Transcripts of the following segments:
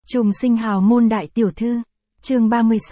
Trùng sinh hào môn đại tiểu thư, chương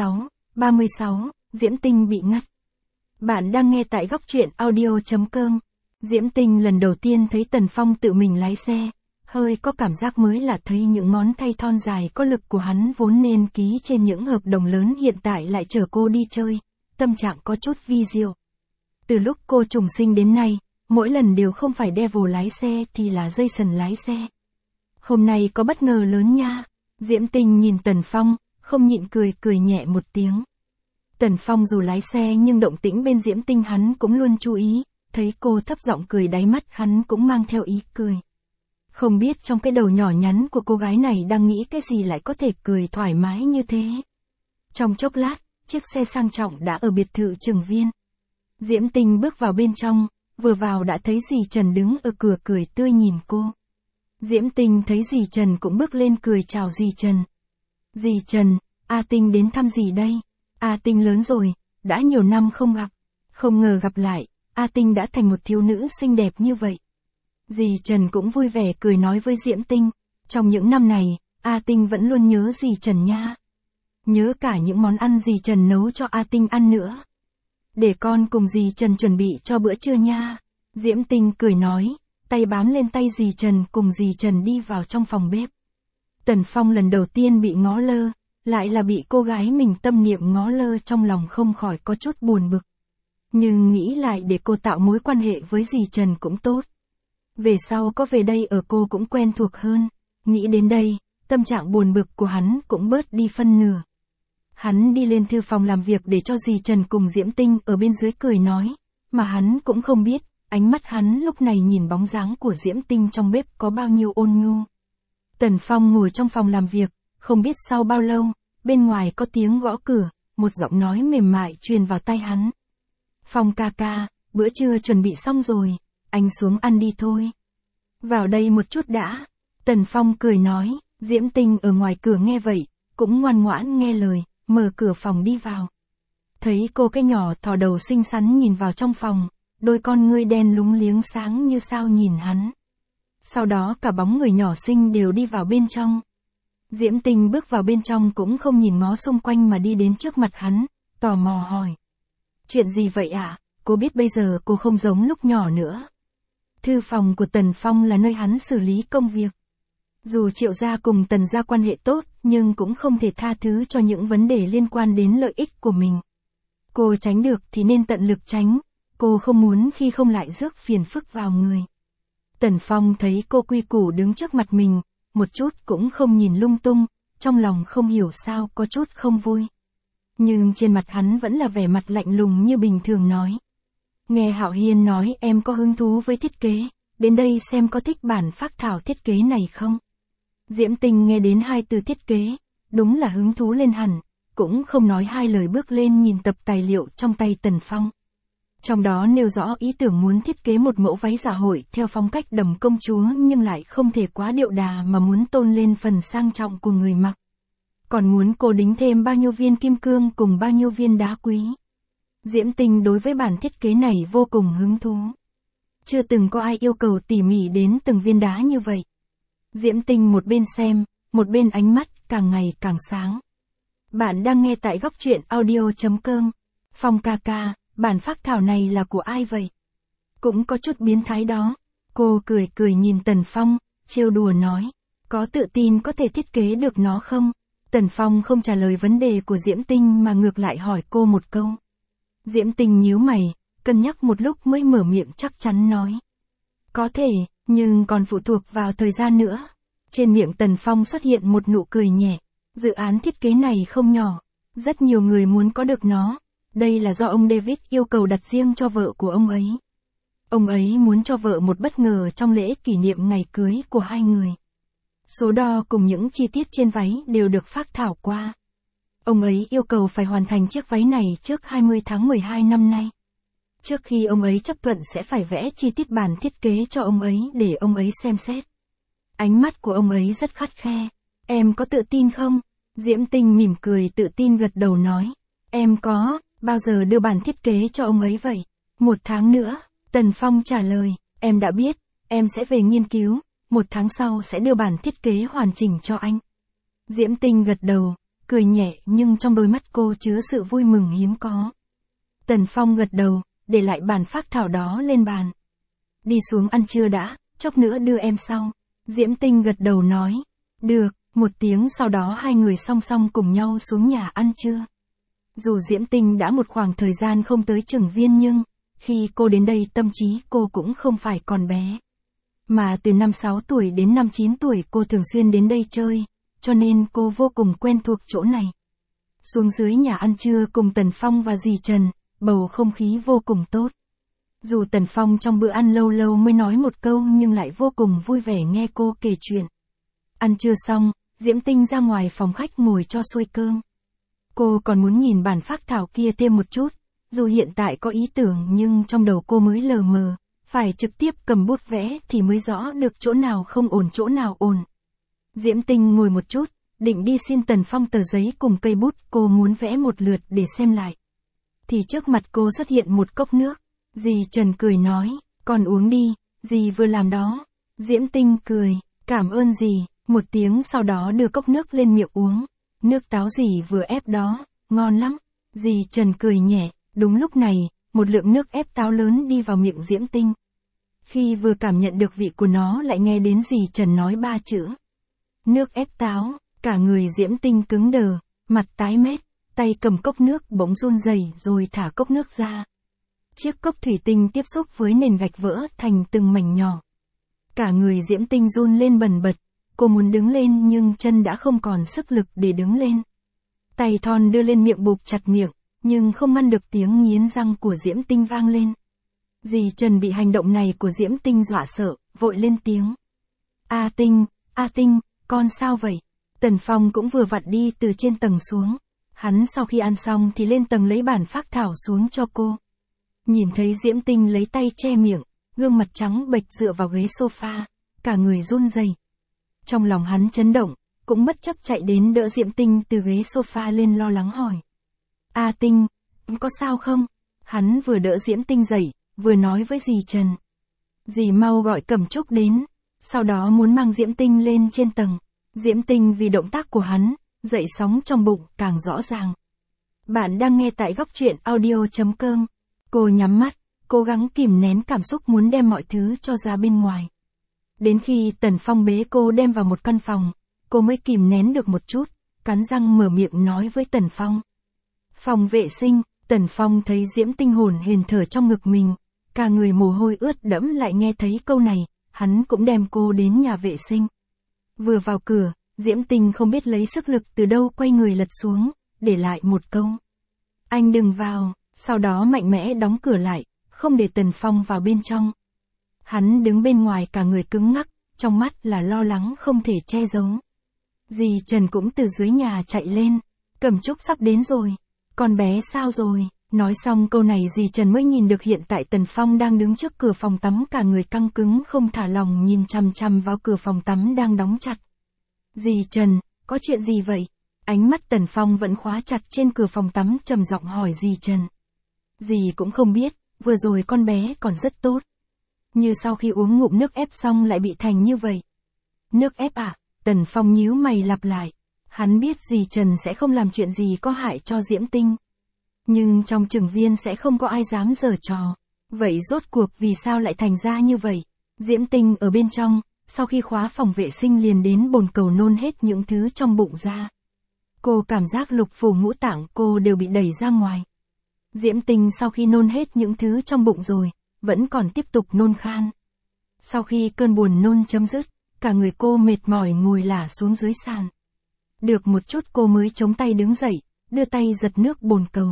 36, Diễm Tinh bị ngắt. Bạn đang nghe tại góc truyện audio.com. Diễm Tinh lần đầu tiên thấy Tần Phong tự mình lái xe, hơi có cảm giác mới là thấy những ngón tay thon dài có lực của hắn vốn nên ký trên những hợp đồng lớn hiện tại lại chở cô đi chơi, tâm trạng có chút vi diệu. Từ lúc cô trùng sinh đến nay, mỗi lần đều không phải Devil lái xe thì là Jason lái xe. Hôm nay có bất ngờ lớn nha. Diễm Tinh nhìn Tần Phong, không nhịn cười nhẹ một tiếng. Tần Phong dù lái xe nhưng động tĩnh bên Diễm Tinh hắn cũng luôn chú ý, thấy cô thấp giọng cười đáy mắt hắn cũng mang theo ý cười. Không biết trong cái đầu nhỏ nhắn của cô gái này đang nghĩ cái gì lại có thể cười thoải mái như thế. Trong chốc lát, chiếc xe sang trọng đã ở biệt thự Trường Viên. Diễm Tinh bước vào bên trong, vừa vào đã thấy dì Trần đứng ở cửa cười tươi nhìn cô. Diễm Tinh thấy dì Trần cũng bước lên cười chào dì Trần. Dì Trần, A Tinh đến thăm dì đây. A Tinh lớn rồi, đã nhiều năm không gặp. Không ngờ gặp lại, A Tinh đã thành một thiếu nữ xinh đẹp như vậy. Dì Trần cũng vui vẻ cười nói với Diễm Tinh. Trong những năm này, A Tinh vẫn luôn nhớ dì Trần nha. Nhớ cả những món ăn dì Trần nấu cho A Tinh ăn nữa. Để con cùng dì Trần chuẩn bị cho bữa trưa nha. Diễm Tinh cười nói, tay bám lên tay dì Trần cùng dì Trần đi vào trong phòng bếp. Tần Phong lần đầu tiên bị ngó lơ, lại là bị cô gái mình tâm niệm ngó lơ, trong lòng không khỏi có chút buồn bực. Nhưng nghĩ lại để cô tạo mối quan hệ với dì Trần cũng tốt. Về sau có về đây ở cô cũng quen thuộc hơn. Nghĩ đến đây, tâm trạng buồn bực của hắn cũng bớt đi phân nửa. Hắn đi lên thư phòng làm việc để cho dì Trần cùng Diễm Tinh ở bên dưới cười nói, mà hắn cũng không biết, ánh mắt hắn lúc này nhìn bóng dáng của Diễm Tinh trong bếp có bao nhiêu ôn nhu. Tần Phong ngồi trong phòng làm việc, không biết sau bao lâu, bên ngoài có tiếng gõ cửa, một giọng nói mềm mại truyền vào tai hắn. Phong ca ca, bữa trưa chuẩn bị xong rồi, anh xuống ăn đi thôi. Vào đây một chút đã. Tần Phong cười nói, Diễm Tinh ở ngoài cửa nghe vậy, cũng ngoan ngoãn nghe lời, mở cửa phòng đi vào. Thấy cô cái nhỏ thò đầu xinh xắn nhìn vào trong phòng, đôi con ngươi đen lúng liếng sáng như sao nhìn hắn. Sau đó cả bóng người nhỏ xinh đều đi vào bên trong. Diễm Tinh bước vào bên trong cũng không nhìn ngó xung quanh mà đi đến trước mặt hắn, tò mò hỏi. Chuyện gì vậy ạ? Cô biết bây giờ cô không giống lúc nhỏ nữa. Thư phòng của Tần Phong là nơi hắn xử lý công việc. Dù Triệu gia cùng Tần gia quan hệ tốt, nhưng cũng không thể tha thứ cho những vấn đề liên quan đến lợi ích của mình. Cô tránh được thì nên tận lực tránh, cô không muốn khi không lại rước phiền phức vào người. Tần Phong thấy cô quy củ đứng trước mặt mình, một chút cũng không nhìn lung tung, trong lòng không hiểu sao có chút không vui. Nhưng trên mặt hắn vẫn là vẻ mặt lạnh lùng như bình thường nói. Nghe Hạo Hiên nói em có hứng thú với thiết kế, đến đây xem có thích bản phác thảo thiết kế này không? Diễm Tinh nghe đến hai từ thiết kế, đúng là hứng thú lên hẳn, cũng không nói hai lời bước lên nhìn tập tài liệu trong tay Tần Phong. Trong đó nêu rõ ý tưởng muốn thiết kế một mẫu váy dạ hội theo phong cách đầm công chúa nhưng lại không thể quá điệu đà mà muốn tôn lên phần sang trọng của người mặc. Còn muốn cô đính thêm bao nhiêu viên kim cương cùng bao nhiêu viên đá quý. Diễm Tinh đối với bản thiết kế này vô cùng hứng thú. Chưa từng có ai yêu cầu tỉ mỉ đến từng viên đá như vậy. Diễm Tinh một bên xem, một bên ánh mắt càng ngày càng sáng. Bạn đang nghe tại góc truyện audio.com. Phong ca ca, bản phác thảo này là của ai vậy? Cũng có chút biến thái đó. Cô cười nhìn Tần Phong, trêu đùa nói. Có tự tin có thể thiết kế được nó không? Tần Phong không trả lời vấn đề của Diễm Tinh mà ngược lại hỏi cô một câu. Diễm Tinh nhíu mày, cân nhắc một lúc mới mở miệng chắc chắn nói. Có thể, nhưng còn phụ thuộc vào thời gian nữa. Trên miệng Tần Phong xuất hiện một nụ cười nhẹ. Dự án thiết kế này không nhỏ. Rất nhiều người muốn có được nó. Đây là do ông David yêu cầu đặt riêng cho vợ của ông ấy. Ông ấy muốn cho vợ một bất ngờ trong lễ kỷ niệm ngày cưới của hai người. Số đo cùng những chi tiết trên váy đều được phác thảo qua. Ông ấy yêu cầu phải hoàn thành chiếc váy này trước 20 tháng 12 năm nay. Trước khi ông ấy chấp thuận sẽ phải vẽ chi tiết bản thiết kế cho ông ấy để ông ấy xem xét. Ánh mắt của ông ấy rất khắt khe. Em có tự tin không? Diễm Tinh mỉm cười tự tin gật đầu nói. Em có, bao giờ đưa bản thiết kế cho ông ấy vậy? 1 tháng nữa, Tần Phong trả lời. Em đã biết, em sẽ về nghiên cứu, 1 tháng sau sẽ đưa bản thiết kế hoàn chỉnh cho anh. Diễm Tinh gật đầu, cười nhẹ nhưng trong đôi mắt cô chứa sự vui mừng hiếm có. Tần Phong gật đầu, để lại bản phác thảo đó lên bàn. Đi xuống ăn trưa đã, chốc nữa đưa em sau. Diễm Tinh gật đầu nói. Được, 1 tiếng sau đó hai người song song cùng nhau xuống nhà ăn trưa. Dù Diễm Tinh đã một khoảng thời gian không tới Trừng Viên nhưng, khi cô đến đây tâm trí cô cũng không phải còn bé. Mà từ năm 6 tuổi đến năm 9 tuổi cô thường xuyên đến đây chơi, cho nên cô vô cùng quen thuộc chỗ này. Xuống dưới nhà ăn trưa cùng Tần Phong và dì Trần, bầu không khí vô cùng tốt. Dù Tần Phong trong bữa ăn lâu lâu mới nói một câu nhưng lại vô cùng vui vẻ nghe cô kể chuyện. Ăn trưa xong, Diễm Tinh ra ngoài phòng khách ngồi cho xuôi cơm. Cô còn muốn nhìn bản phác thảo kia thêm một chút, dù hiện tại có ý tưởng nhưng trong đầu cô mới lờ mờ, phải trực tiếp cầm bút vẽ thì mới rõ được chỗ nào không ổn chỗ nào ổn. Diễm Tinh ngồi một chút, định đi xin Tần Phong tờ giấy cùng cây bút cô muốn vẽ một lượt để xem lại. Thì trước mặt cô xuất hiện một cốc nước. Dì Trần cười nói, con uống đi, dì vừa làm đó. Diễm Tinh cười, cảm ơn dì, 1 tiếng sau đó đưa cốc nước lên miệng uống. Nước táo dì vừa ép đó, ngon lắm. Dì Trần cười nhẹ, đúng lúc này, một lượng nước ép táo lớn đi vào miệng Diễm Tinh. Khi vừa cảm nhận được vị của nó lại nghe đến dì Trần nói 3 chữ. Nước ép táo, cả người Diễm Tinh cứng đờ, mặt tái mét, tay cầm cốc nước bỗng run rẩy rồi thả cốc nước ra. Chiếc cốc thủy tinh tiếp xúc với nền gạch vỡ thành từng mảnh nhỏ. Cả người Diễm Tinh run lên bần bật, cô muốn đứng lên nhưng chân đã không còn sức lực để đứng lên. Tay thon đưa lên miệng bụp chặt miệng, nhưng không ngăn được tiếng nghiến răng của Diễm Tinh vang lên. Dì Trần bị hành động này của Diễm Tinh dọa sợ, vội lên tiếng. A Tinh, con sao vậy? Tần Phong cũng vừa vặn đi từ trên tầng xuống. Hắn sau khi ăn xong thì lên tầng lấy bản phác thảo xuống cho cô. Nhìn thấy Diễm Tinh lấy tay che miệng, gương mặt trắng bệch dựa vào ghế sofa, cả người run rẩy. Trong lòng hắn chấn động, cũng bất chấp chạy đến đỡ Diễm Tinh từ ghế sofa lên lo lắng hỏi. A Tinh, có sao không? Hắn vừa đỡ Diễm Tinh dậy, vừa nói với dì Trần. Dì mau gọi Cẩm Trúc đến, sau đó muốn mang Diễm Tinh lên trên tầng. Diễm Tinh vì động tác của hắn, dậy sóng trong bụng càng rõ ràng. Bạn đang nghe tại góc truyện audio.com. Cô nhắm mắt, cố gắng kìm nén cảm xúc muốn đem mọi thứ cho ra bên ngoài. Đến khi Tần Phong bế cô đem vào một căn phòng, cô mới kìm nén được một chút, cắn răng mở miệng nói với Tần Phong. Phòng vệ sinh, Tần Phong thấy Diễm Tinh hồn hển thở trong ngực mình, cả người mồ hôi ướt đẫm lại nghe thấy câu này, hắn cũng đem cô đến nhà vệ sinh. Vừa vào cửa, Diễm Tinh không biết lấy sức lực từ đâu quay người lật xuống, để lại một câu. Anh đừng vào, sau đó mạnh mẽ đóng cửa lại, không để Tần Phong vào bên trong. Hắn đứng bên ngoài cả người cứng ngắc, trong mắt là lo lắng không thể che giấu. Dì Trần cũng từ dưới nhà chạy lên, Cẩm Trúc sắp đến rồi, con bé sao rồi? Nói xong câu này dì Trần mới nhìn được hiện tại Tần Phong đang đứng trước cửa phòng tắm cả người căng cứng không thả lòng nhìn chằm chằm vào cửa phòng tắm đang đóng chặt. Dì Trần, có chuyện gì vậy? Ánh mắt Tần Phong vẫn khóa chặt trên cửa phòng tắm trầm giọng hỏi dì Trần. Dì cũng không biết, vừa rồi con bé còn rất tốt. Như sau khi uống ngụm nước ép xong lại bị thành như vậy. Nước ép à? Tần Phong nhíu mày lặp lại. Hắn biết dì Trần sẽ không làm chuyện gì có hại cho Diễm Tinh. Nhưng trong Trừng Viên sẽ không có ai dám giở trò. Vậy rốt cuộc vì sao lại thành ra như vậy? Diễm Tinh ở bên trong, sau khi khóa phòng vệ sinh liền đến bồn cầu nôn hết những thứ trong bụng ra. Cô cảm giác lục phủ ngũ tạng cô đều bị đẩy ra ngoài. Diễm Tinh sau khi nôn hết những thứ trong bụng rồi, vẫn còn tiếp tục nôn khan. Sau khi cơn buồn nôn chấm dứt, cả người cô mệt mỏi ngồi lả xuống dưới sàn. Được một chút cô mới chống tay đứng dậy, đưa tay giật nước bồn cầu.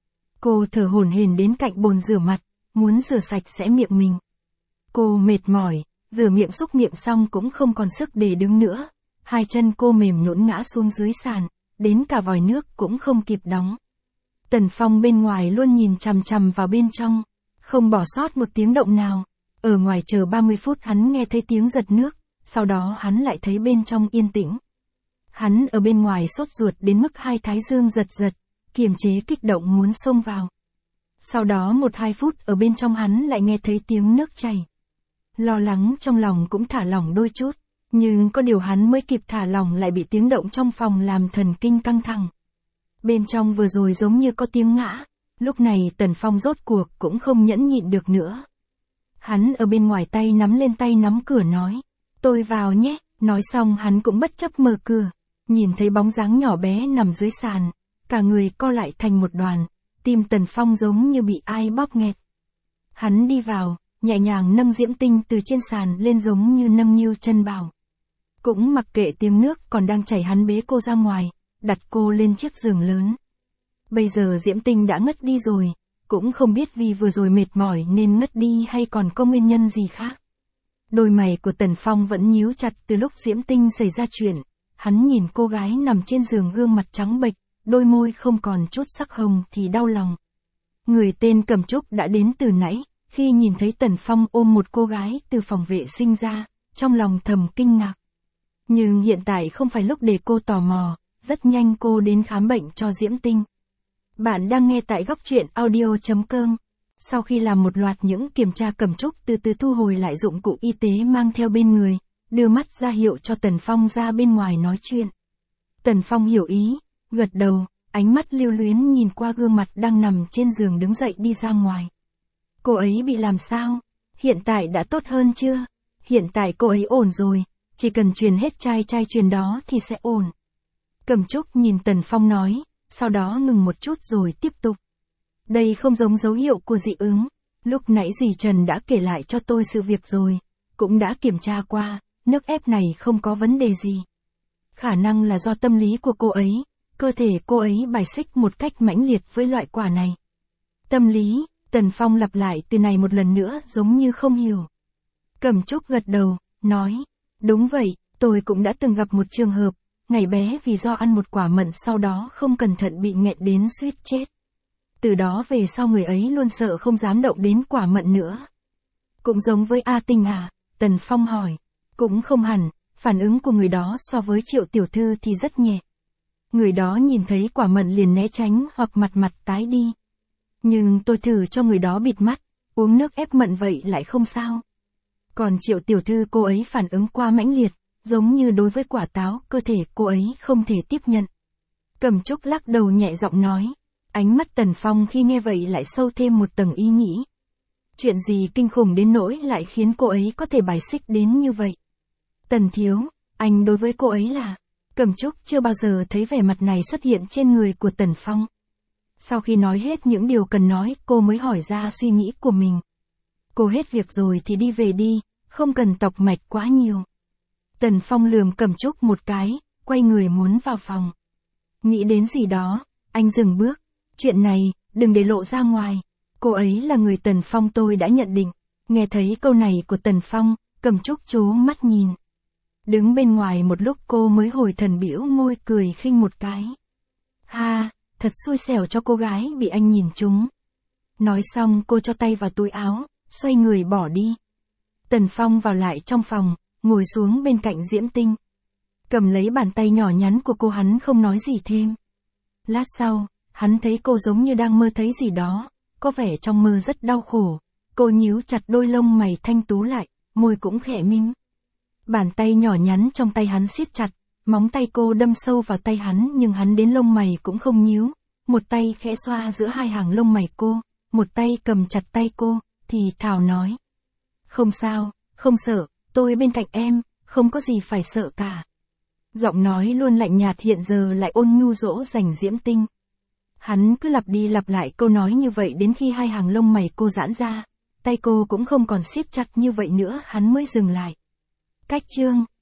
Cô thở hổn hển đến cạnh bồn rửa mặt, muốn rửa sạch sẽ miệng mình. Cô mệt mỏi, rửa miệng xúc miệng xong cũng không còn sức để đứng nữa. Hai chân cô mềm nhũn ngã xuống dưới sàn, đến cả vòi nước cũng không kịp đóng. Tần Phong bên ngoài luôn nhìn chằm chằm vào bên trong, không bỏ sót một tiếng động nào. Ở ngoài chờ 30 phút hắn nghe thấy tiếng giật nước, sau đó hắn lại thấy bên trong yên tĩnh. Hắn ở bên ngoài sốt ruột đến mức hai thái dương giật giật, kiềm chế kích động muốn xông vào. Sau đó 1-2 phút ở bên trong hắn lại nghe thấy tiếng nước chảy. Lo lắng trong lòng cũng thả lỏng đôi chút, Nhưng có điều hắn mới kịp thả lỏng lại bị tiếng động trong phòng làm thần kinh căng thẳng. Bên trong vừa rồi giống như có tiếng ngã, lúc này Tần Phong rốt cuộc cũng không nhẫn nhịn được nữa. Hắn ở bên ngoài tay nắm lên tay nắm cửa nói, tôi vào nhé, nói xong hắn cũng bất chấp mở cửa, nhìn thấy bóng dáng nhỏ bé nằm dưới sàn, cả người co lại thành một đoàn, tim Tần Phong giống như bị ai bóp nghẹt. Hắn đi vào, nhẹ nhàng nâng Diễm Tinh từ trên sàn lên giống như nâng niu chân bảo. Cũng mặc kệ tiếng nước còn đang chảy, hắn bế cô ra ngoài, đặt cô lên chiếc giường lớn. Bây giờ Diễm Tinh đã ngất đi rồi, cũng không biết vì vừa rồi mệt mỏi nên ngất đi hay còn có nguyên nhân gì khác. Đôi mày của Tần Phong vẫn nhíu chặt từ lúc Diễm Tinh xảy ra chuyện, hắn nhìn cô gái nằm trên giường gương mặt trắng bệch, đôi môi không còn chút sắc hồng thì đau lòng. Người tên Cẩm Trúc đã đến từ nãy, khi nhìn thấy Tần Phong ôm một cô gái từ phòng vệ sinh ra, trong lòng thầm kinh ngạc. Nhưng hiện tại không phải lúc để cô tò mò, rất nhanh cô đến khám bệnh cho Diễm Tinh. Bạn đang nghe tại góc truyện audio.com. Sau khi làm một loạt những kiểm tra, Cẩm Trúc từ từ thu hồi lại dụng cụ y tế mang theo bên người, đưa mắt ra hiệu cho Tần Phong ra bên ngoài nói chuyện. Tần Phong hiểu ý, gật đầu, ánh mắt lưu luyến nhìn qua gương mặt đang nằm trên giường đứng dậy đi ra ngoài. Cô ấy bị làm sao? Hiện tại đã tốt hơn chưa? Hiện tại cô ấy ổn rồi, chỉ cần truyền hết chai truyền đó thì sẽ ổn. Cẩm Trúc nhìn Tần Phong nói, sau đó ngừng một chút rồi tiếp tục. Đây không giống dấu hiệu của dị ứng. Lúc nãy dì Trần đã kể lại cho tôi sự việc rồi, cũng đã kiểm tra qua, nước ép này không có vấn đề gì. Khả năng là do tâm lý của cô ấy, cơ thể cô ấy bài xích một cách mãnh liệt với loại quả này. Tâm lý, Tần Phong lặp lại từ này một lần nữa giống như không hiểu. Cẩm Trúc gật đầu, nói, đúng vậy, tôi cũng đã từng gặp một trường hợp, ngày bé vì do ăn một quả mận sau đó không cẩn thận bị nghẹn đến suýt chết. Từ đó về sau người ấy luôn sợ không dám động đến quả mận nữa. Cũng giống với A Tinh à? Tần Phong hỏi. Cũng không hẳn, phản ứng của người đó so với Triệu tiểu thư thì rất nhẹ. Người đó nhìn thấy quả mận liền né tránh hoặc mặt tái đi. Nhưng tôi thử cho người đó bịt mắt, uống nước ép mận vậy lại không sao. Còn Triệu tiểu thư cô ấy phản ứng quá mãnh liệt, giống như đối với quả táo, cơ thể cô ấy không thể tiếp nhận. Cẩm Trúc lắc đầu nhẹ giọng nói. Ánh mắt Tần Phong khi nghe vậy lại sâu thêm một tầng ý nghĩ. Chuyện gì kinh khủng đến nỗi lại khiến cô ấy có thể bài xích đến như vậy? Tần thiếu, anh đối với cô ấy là... Cẩm Trúc chưa bao giờ thấy vẻ mặt này xuất hiện trên người của Tần Phong. Sau khi nói hết những điều cần nói, cô mới hỏi ra suy nghĩ của mình. Cô hết việc rồi thì đi về đi, không cần tọc mạch quá nhiều. Tần Phong lườm Cẩm Trúc một cái, quay người muốn vào phòng. Nghĩ đến gì đó, anh dừng bước. Chuyện này, đừng để lộ ra ngoài. Cô ấy là người Tần Phong tôi đã nhận định. Nghe thấy câu này của Tần Phong, Cẩm Trúc trố mắt nhìn. Đứng bên ngoài một lúc cô mới hồi thần bĩu môi cười khinh một cái. Ha, thật xui xẻo cho cô gái bị anh nhìn trúng. Nói xong cô cho tay vào túi áo, xoay người bỏ đi. Tần Phong vào lại trong phòng, ngồi xuống bên cạnh Diễm Tinh. Cầm lấy bàn tay nhỏ nhắn của cô, hắn không nói gì thêm. Lát sau, hắn thấy cô giống như đang mơ thấy gì đó, có vẻ trong mơ rất đau khổ. Cô nhíu chặt đôi lông mày thanh tú lại, môi cũng khẽ mím. Bàn tay nhỏ nhắn trong tay hắn siết chặt, móng tay cô đâm sâu vào tay hắn nhưng hắn đến lông mày cũng không nhíu. Một tay khẽ xoa giữa hai hàng lông mày cô, một tay cầm chặt tay cô, thì thào nói. Không sao, không sợ, tôi bên cạnh em, không có gì phải sợ cả. Giọng nói luôn lạnh nhạt hiện giờ lại ôn nhu dỗ dành Diễm Tinh. Hắn cứ lặp đi lặp lại câu nói như vậy đến khi hai hàng lông mày cô giãn ra, tay cô cũng không còn siết chặt như vậy nữa hắn mới dừng lại. Cách chương